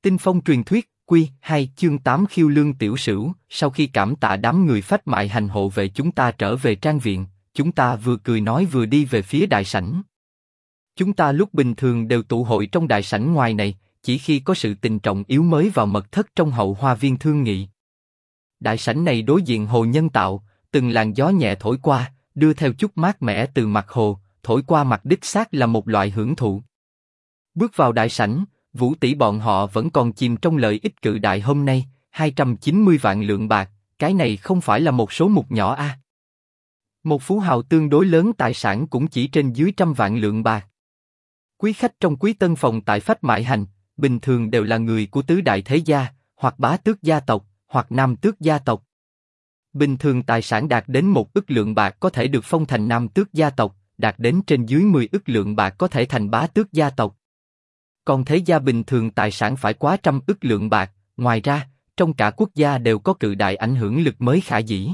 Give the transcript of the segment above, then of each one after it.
Tinh phong truyền thuyết, Quy 2 chương 8 Khiêu Lương tiểu sửu. Sau khi cảm tạ đám người phách mại hành hộ vệ chúng ta trở về trang viện, chúng ta vừa cười nói vừa đi về phía đại sảnh. Chúng ta lúc bình thường đều tụ hội trong đại sảnh ngoài này, chỉ khi có sự tình trọng yếu mới vào mật thất trong hậu hoa viên thương nghị. Đại sảnh này đối diện hồ nhân tạo, từng làn gió nhẹ thổi qua, đưa theo chút mát mẻ từ mặt hồ, thổi qua mặt đích xác là một loại hưởng thụ. Bước vào đại sảnh, Vũ tỷ bọn họ vẫn còn chìm trong lợi ích cự đại hôm nay, 290 vạn lượng bạc, cái này không phải là một số mục nhỏ a. Một phú hào tương đối lớn tài sản cũng chỉ trên dưới 100 vạn lượng bạc. Quý khách trong quý tân phòng tại phách mại hành, bình thường đều là người của tứ đại thế gia, hoặc bá tước gia tộc, hoặc nam tước gia tộc. Bình thường tài sản đạt đến 1 ức lượng bạc có thể được phong thành nam tước gia tộc, đạt đến trên dưới 10 ức lượng bạc có thể thành bá tước gia tộc. Còn thế gia bình thường tài sản phải quá 100 ức lượng bạc, ngoài ra, trong cả quốc gia đều có cự đại ảnh hưởng lực mới khả dĩ.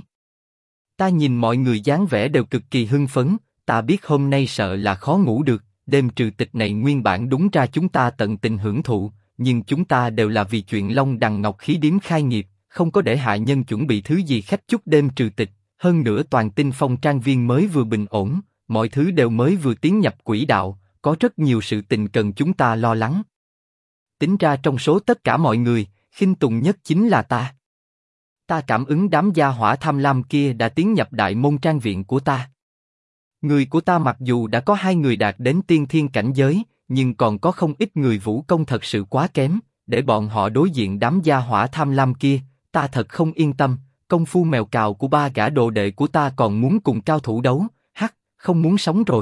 Ta nhìn mọi người dáng vẻ đều cực kỳ hưng phấn, ta biết hôm nay sợ là khó ngủ được, đêm trừ tịch này nguyên bản đúng ra chúng ta tận tình hưởng thụ, nhưng chúng ta đều là vì chuyện Long Đằng Ngọc Khí Điếm khai nghiệp, không có để hạ nhân chuẩn bị thứ gì khách chúc đêm trừ tịch, hơn nữa toàn Tinh Phong trang viên mới vừa bình ổn, mọi thứ đều mới vừa tiến nhập quỹ đạo, có rất nhiều sự tình cần chúng ta lo lắng. Tính ra trong số tất cả mọi người, khinh tùng nhất chính là ta. Ta cảm ứng đám gia hỏa tham lam kia đã tiến nhập đại môn trang viện của ta. Người của ta mặc dù đã có 2 người đạt đến tiên thiên cảnh giới, nhưng còn có không ít người vũ công thật sự quá kém, để bọn họ đối diện đám gia hỏa tham lam kia, ta thật không yên tâm. Công phu mèo cào của 3 gã đồ đệ của ta còn muốn cùng cao thủ đấu, không muốn sống rồi.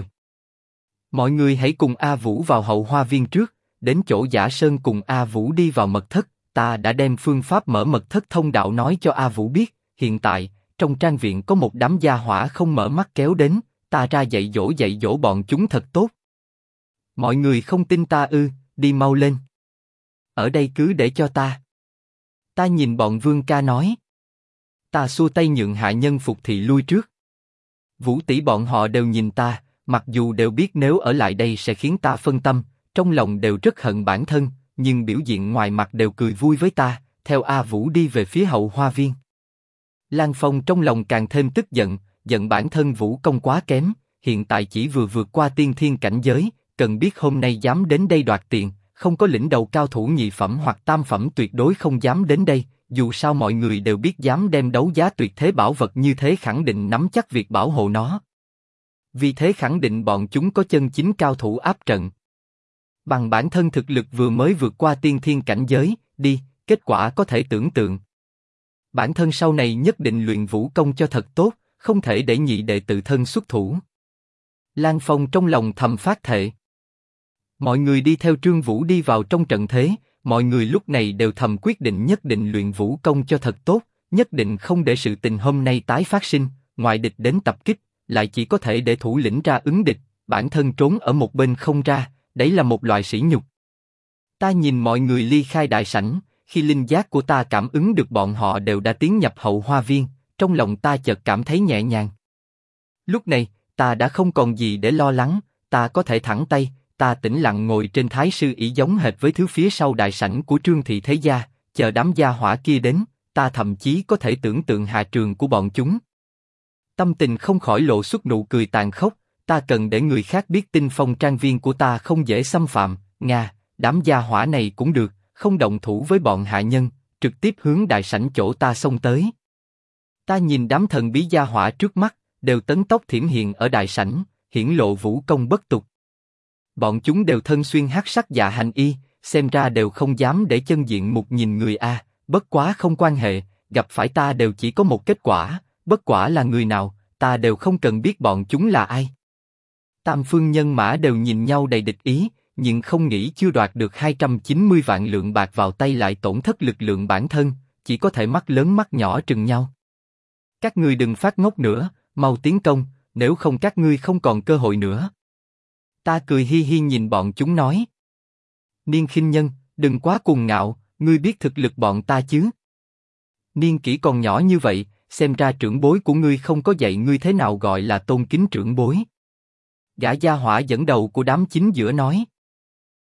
Mọi người hãy cùng A Vũ vào hậu hoa viên trước, đến chỗ Giả Sơn cùng A Vũ đi vào mật thất. Ta đã đem phương pháp mở mật thất thông đạo nói cho A Vũ biết. Hiện tại trong trang viện có một đám gia hỏa không mở mắt kéo đến, ta ra dạy dỗ bọn chúng thật tốt. Mọi người không tin ta ư? Đi mau lên. Ở đây cứ để cho ta. Ta nhìn bọn Vương ca nói. Ta xua tay nhượng hạ nhân phục thị lui trước. Vũ tỷ bọn họ đều nhìn ta, mặc dù đều biết nếu ở lại đây sẽ khiến ta phân tâm, trong lòng đều rất hận bản thân, nhưng biểu diện ngoài mặt đều cười vui với ta. Theo A Vũ đi về phía hậu hoa viên. Lan Phong trong lòng càng thêm tức giận, giận bản thân vũ công quá kém, hiện tại chỉ vừa vượt qua tiên thiên cảnh giới, cần biết hôm nay dám đến đây đoạt tiền, không có lĩnh đầu cao thủ nhị phẩm hoặc tam phẩm tuyệt đối không dám đến đây. Dù sao mọi người đều biết dám đem đấu giá tuyệt thế bảo vật như thế khẳng định nắm chắc việc bảo hộ nó. Vì thế khẳng định bọn chúng có chân chính cao thủ áp trận. Bằng bản thân thực lực vừa mới vượt qua tiên thiên cảnh giới, đi, kết quả có thể tưởng tượng. Bản thân sau này nhất định luyện vũ công cho thật tốt, không thể để nhị đệ tự thân xuất thủ. Lan Phong trong lòng thầm phát thệ. Mọi người đi theo Trương Vũ đi vào trong trận thế. Mọi người lúc này đều thầm quyết định nhất định luyện vũ công cho thật tốt, nhất định không để sự tình hôm nay tái phát sinh. Ngoại địch đến tập kích, lại chỉ có thể để thủ lĩnh ra ứng địch, bản thân trốn ở một bên không ra, đấy là một loại sỉ nhục. Ta nhìn mọi người ly khai đại sảnh, khi linh giác của ta cảm ứng được bọn họ đều đã tiến nhập hậu hoa viên, trong lòng ta chợt cảm thấy nhẹ nhàng. Lúc này, ta đã không còn gì để lo lắng, ta có thể thẳng tay. Ta tĩnh lặng ngồi trên thái sư ỷ giống hệt với thứ phía sau đại sảnh của Trương thị thế gia, chờ đám gia hỏa kia đến, ta thậm chí có thể tưởng tượng hạ trường của bọn chúng. Tâm tình không khỏi lộ xuất nụ cười tàn khốc, ta cần để người khác biết Tinh Phong trang viên của ta không dễ xâm phạm, đám gia hỏa này cũng được, không động thủ với bọn hạ nhân, trực tiếp hướng đại sảnh chỗ ta xông tới. Ta nhìn đám thần bí gia hỏa trước mắt, đều tấn tốc thiểm hiện ở đại sảnh, hiển lộ vũ công bất tục. Bọn chúng đều thân xuyên hắc sắc dạ hành y, xem ra đều không dám để chân diện mục nhìn người a. Bất quá không quan hệ, gặp phải ta đều chỉ có một kết quả, bất quả là người nào, ta đều không cần biết bọn chúng là ai. Tam phương nhân mã đều nhìn nhau đầy địch ý, nhưng không nghĩ chưa đoạt được 290 vạn lượng bạc vào tay lại tổn thất lực lượng bản thân, chỉ có thể mắt lớn mắt nhỏ trừng nhau. Các ngươi đừng phát ngốc nữa, mau tiến công, nếu không các ngươi không còn cơ hội nữa. Ta cười hi hi nhìn bọn chúng nói. Niên khinh nhân, đừng quá cuồng ngạo, ngươi biết thực lực bọn ta chứ? Niên kỷ còn nhỏ như vậy, xem ra trưởng bối của ngươi không có dạy ngươi thế nào gọi là tôn kính trưởng bối. Gã gia hỏa dẫn đầu của đám chính giữa nói.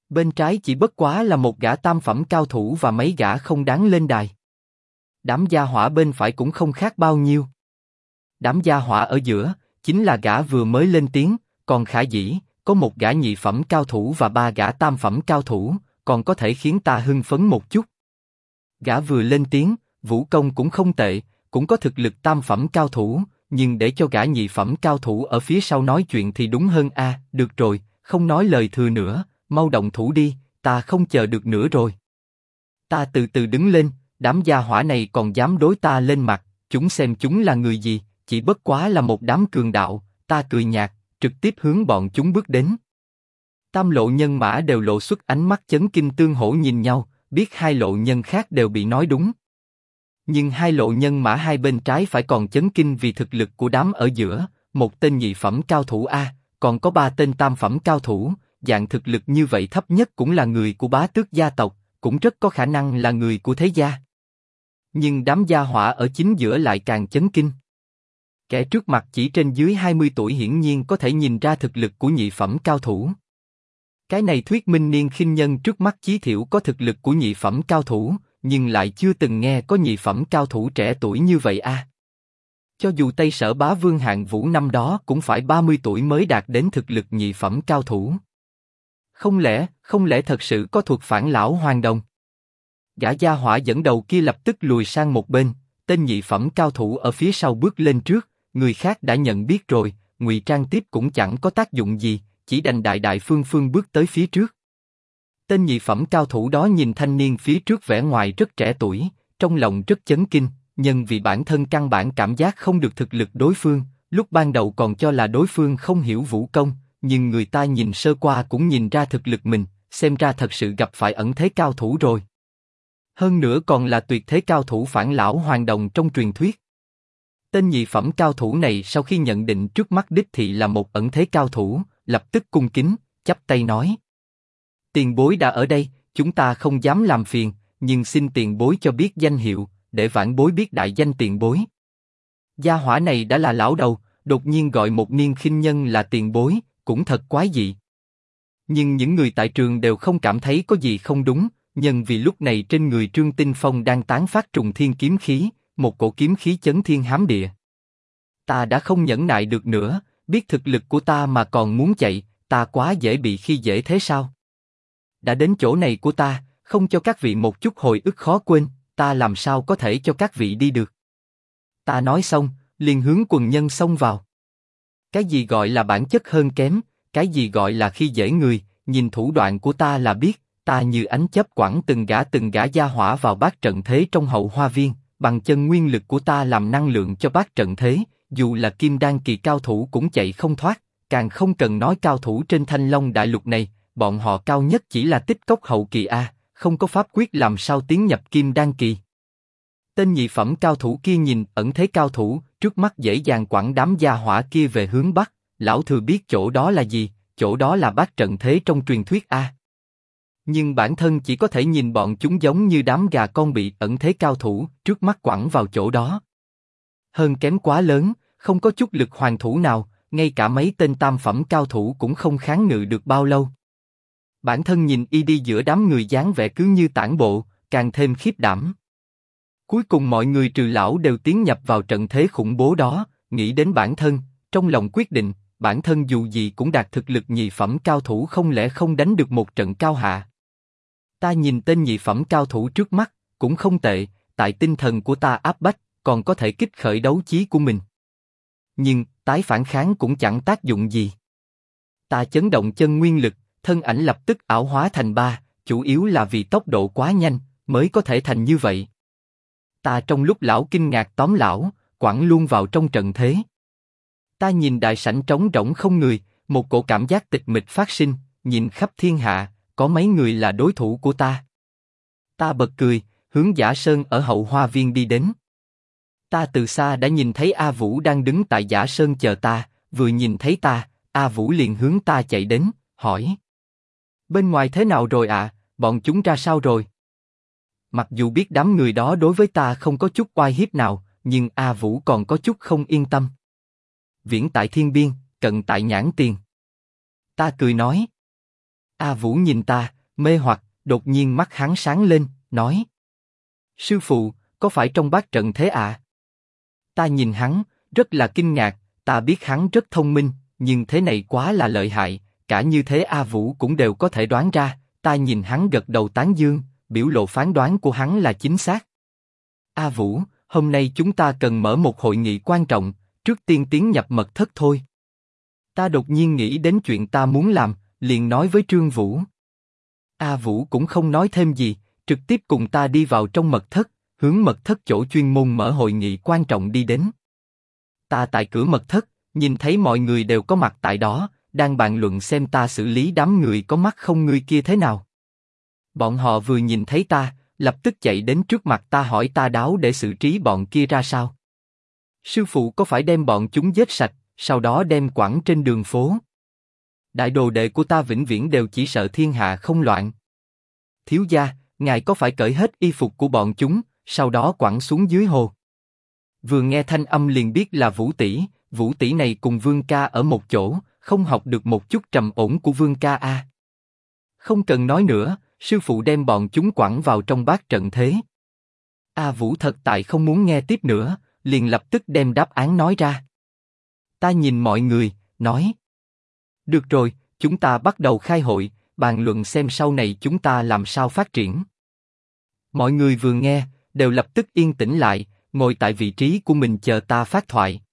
Bên trái chỉ bất quá là một gã tam phẩm cao thủ và mấy gã không đáng lên đài. Đám gia hỏa bên phải cũng không khác bao nhiêu. Đám gia hỏa ở giữa, chính là gã vừa mới lên tiếng, còn khả dĩ, có một gã nhị phẩm cao thủ và ba gã tam phẩm cao thủ, còn có thể khiến ta hưng phấn một chút. Gã vừa lên tiếng, vũ công cũng không tệ, cũng có thực lực tam phẩm cao thủ, nhưng để cho gã nhị phẩm cao thủ ở phía sau nói chuyện thì đúng hơn a. Được rồi, không nói lời thừa nữa, mau động thủ đi, ta không chờ được nữa rồi. Ta từ từ đứng lên, đám gia hỏa này còn dám đối ta lên mặt, chúng xem chúng là người gì, chỉ bất quá là một đám cường đạo. Ta cười nhạt, trực tiếp hướng bọn chúng bước đến. Tam lộ nhân mã đều lộ xuất ánh mắt chấn kinh tương hỗ nhìn nhau, biết hai lộ nhân khác đều bị nói đúng. Nhưng hai lộ nhân mã hai bên trái phải còn chấn kinh vì thực lực của đám ở giữa, một tên nhị phẩm cao thủ A, còn có ba tên tam phẩm cao thủ, dạng thực lực như vậy thấp nhất cũng là người của bá tước gia tộc, cũng rất có khả năng là người của thế gia. Nhưng đám gia hỏa ở chính giữa lại càng chấn kinh. Kẻ trước mặt chỉ trên dưới 20 tuổi hiển nhiên có thể nhìn ra thực lực của nhị phẩm cao thủ. Cái này thuyết minh niên khinh nhân trước mắt chí thiểu có thực lực của nhị phẩm cao thủ, nhưng lại chưa từng nghe có nhị phẩm cao thủ trẻ tuổi như vậy a. Cho dù Tây Sở Bá Vương Hạng Vũ năm đó cũng phải 30 tuổi mới đạt đến thực lực nhị phẩm cao thủ. Không lẽ thật sự có thuộc phản lão Hoàng Đồng? Gã gia hỏa dẫn đầu kia lập tức lùi sang một bên, tên nhị phẩm cao thủ ở phía sau bước lên trước, người khác đã nhận biết rồi, ngụy trang tiếp cũng chẳng có tác dụng gì, chỉ đành đại đại phương phương bước tới phía trước. Tên nhị phẩm cao thủ đó nhìn thanh niên phía trước vẻ ngoài rất trẻ tuổi, trong lòng rất chấn kinh, nhưng vì bản thân căn bản cảm giác không được thực lực đối phương, lúc ban đầu còn cho là đối phương không hiểu vũ công, nhưng người ta nhìn sơ qua cũng nhìn ra thực lực mình, xem ra thật sự gặp phải ẩn thế cao thủ rồi. Hơn nữa còn là tuyệt thế cao thủ phản lão Hoàng Đồng trong truyền thuyết. Tên nhị phẩm cao thủ này sau khi nhận định trước mắt đích thị là một ẩn thế cao thủ, lập tức cung kính, chắp tay nói: tiền bối đã ở đây, chúng ta không dám làm phiền, nhưng xin tiền bối cho biết danh hiệu, để vãn bối biết đại danh tiền bối. Gia hỏa này đã là lão đầu, đột nhiên gọi một niên khinh nhân là tiền bối, cũng thật quái dị. Nhưng những người tại trường đều không cảm thấy có gì không đúng, nhưng vì lúc này trên người Trương Tinh Phong đang tán phát trùng thiên kiếm khí, một cổ kiếm khí chấn thiên hám địa. Ta đã không nhẫn nại được nữa, biết thực lực của ta mà còn muốn chạy, ta quá dễ bị khi dễ thế sao? Đã đến chỗ này của ta, không cho các vị một chút hồi ức khó quên, ta làm sao có thể cho các vị đi được? Ta nói xong, liền hướng quần nhân xông vào. Cái gì gọi là bản chất hơn kém, cái gì gọi là khi dễ người, nhìn thủ đoạn của ta là biết, ta như ánh chớp quẳng từng gã gia hỏa vào bát trận thế trong hậu hoa viên, bằng chân nguyên lực của ta làm năng lượng cho bát trận thế, dù là kim đan kỳ cao thủ cũng chạy không thoát, càng không cần nói cao thủ trên Thanh Long đại lục này, bọn họ cao nhất chỉ là tích cốc hậu kỳ a, không có pháp quyết làm sao tiến nhập kim đan kỳ. Tên nhị phẩm cao thủ kia nhìn ẩn thế cao thủ, trước mắt dễ dàng quẳng đám gia hỏa kia về hướng bắc, lão thừa biết chỗ đó là gì, chỗ đó là bát trận thế trong truyền thuyết a. Nhưng bản thân chỉ có thể nhìn bọn chúng giống như đám gà con bị ẩn thế cao thủ trước mắt quẳng vào chỗ đó. Hơn kém quá lớn, không có chút lực hoàn thủ nào, ngay cả mấy tên tam phẩm cao thủ cũng không kháng ngự được bao lâu. Bản thân nhìn y đi giữa đám người dáng vẻ cứ như tản bộ, càng thêm khiếp đảm. Cuối cùng mọi người trừ lão đều tiến nhập vào trận thế khủng bố đó, nghĩ đến bản thân, trong lòng quyết định, bản thân dù gì cũng đạt thực lực nhị phẩm cao thủ không lẽ không đánh được một trận cao hạ. Ta nhìn tên nhị phẩm cao thủ trước mắt, cũng không tệ, tại tinh thần của ta áp bách, còn có thể kích khởi đấu chí của mình. Nhưng, tái phản kháng cũng chẳng tác dụng gì. Ta chấn động chân nguyên lực, thân ảnh lập tức ảo hóa thành ba, chủ yếu là vì tốc độ quá nhanh, mới có thể thành như vậy. Ta trong lúc lão kinh ngạc tóm lão, quẳng luôn vào trong trận thế. Ta nhìn đại sảnh trống rỗng không người, một cổ cảm giác tịch mịch phát sinh, nhìn khắp thiên hạ, có mấy người là đối thủ của ta. Ta bật cười, hướng Giả Sơn ở hậu hoa viên đi đến. Ta từ xa đã nhìn thấy A Vũ đang đứng tại Giả Sơn chờ ta, vừa nhìn thấy ta, A Vũ liền hướng ta chạy đến, hỏi: bên ngoài thế nào rồi ạ, bọn chúng ra sao rồi? Mặc dù biết đám người đó đối với ta không có chút oai hiếp nào, nhưng A Vũ còn có chút không yên tâm. Viễn tại thiên biên, cận tại nhãn tiền. Ta cười nói. A Vũ nhìn ta, Mê hoặc, đột nhiên mắt hắn sáng lên, nói. Sư phụ, có phải trong bát trận thế ạ? Ta nhìn hắn, rất là kinh ngạc, ta biết hắn rất thông minh, nhưng thế này quá là lợi hại, cả như thế A Vũ cũng đều có thể đoán ra, ta nhìn hắn gật đầu tán dương, biểu lộ phán đoán của hắn là chính xác. A Vũ, hôm nay chúng ta cần mở một hội nghị quan trọng, trước tiên tiến nhập mật thất thôi. Ta đột nhiên nghĩ đến chuyện ta muốn làm, liền nói với Trương Vũ. A Vũ cũng không nói thêm gì, trực tiếp cùng ta đi vào trong mật thất, hướng mật thất chỗ chuyên môn mở hội nghị quan trọng đi đến. Ta tại cửa mật thất, nhìn thấy mọi người đều có mặt tại đó, đang bàn luận xem ta xử lý đám người có mắt không ngươi kia thế nào. Bọn họ vừa nhìn thấy ta, lập tức chạy đến trước mặt ta hỏi ta đáo để xử trí bọn kia ra sao. Sư phụ có phải đem bọn chúng giết sạch, sau đó đem quẳng trên đường phố? Đại đồ đệ của ta vĩnh viễn đều chỉ sợ thiên hạ không loạn. Thiếu gia, ngài có phải cởi hết y phục của bọn chúng, sau đó quẳng xuống dưới hồ? Vừa nghe thanh âm liền biết là Vũ tỷ này cùng Vương ca ở một chỗ, không học được một chút trầm ổn của Vương ca a. Không cần nói nữa, sư phụ đem bọn chúng quẳng vào trong bát trận thế. A Vũ thật tại không muốn nghe tiếp nữa, liền lập tức đem đáp án nói ra. Ta nhìn mọi người, nói. Được rồi, chúng ta bắt đầu khai hội, bàn luận xem sau này chúng ta làm sao phát triển. Mọi người vừa nghe, đều lập tức yên tĩnh lại, ngồi tại vị trí của mình chờ ta phát thoại.